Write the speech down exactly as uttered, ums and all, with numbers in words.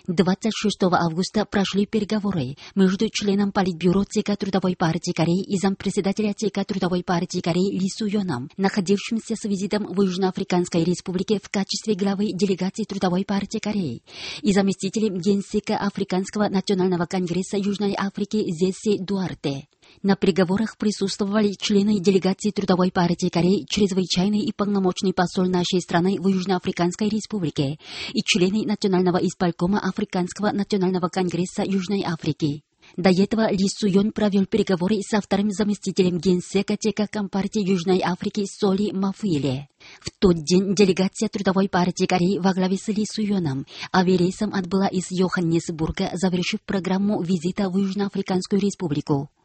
двадцать шестого августа прошли переговоры между членом Политбюро ЦК Трудовой партии Кореи и зампредседателя ЦК Трудовой партии Кореи Ли Суёном, находившимся с визитом в Южноафриканской республике в качестве главы делегации Трудовой партии Кореи, и заместителем генсека Африканского национального конгресса Южной Африки Зесси Дуарте. На переговорах присутствовали члены делегации Трудовой партии Кореи, чрезвычайный и полномочный посол нашей страны в Южноафриканской республике и члены Национального исполкома Африканского национального конгресса Южной Африки. До этого Ли Суён провел переговоры со вторым заместителем генсека ЦК Компартии Южной Африки Соли Мафуиле. В тот день делегация Трудовой партии Кореи во главе с Ли Суёном авиарейсом отбыла из Йоханнесбурга, завершив программу визита в Южноафриканскую республику.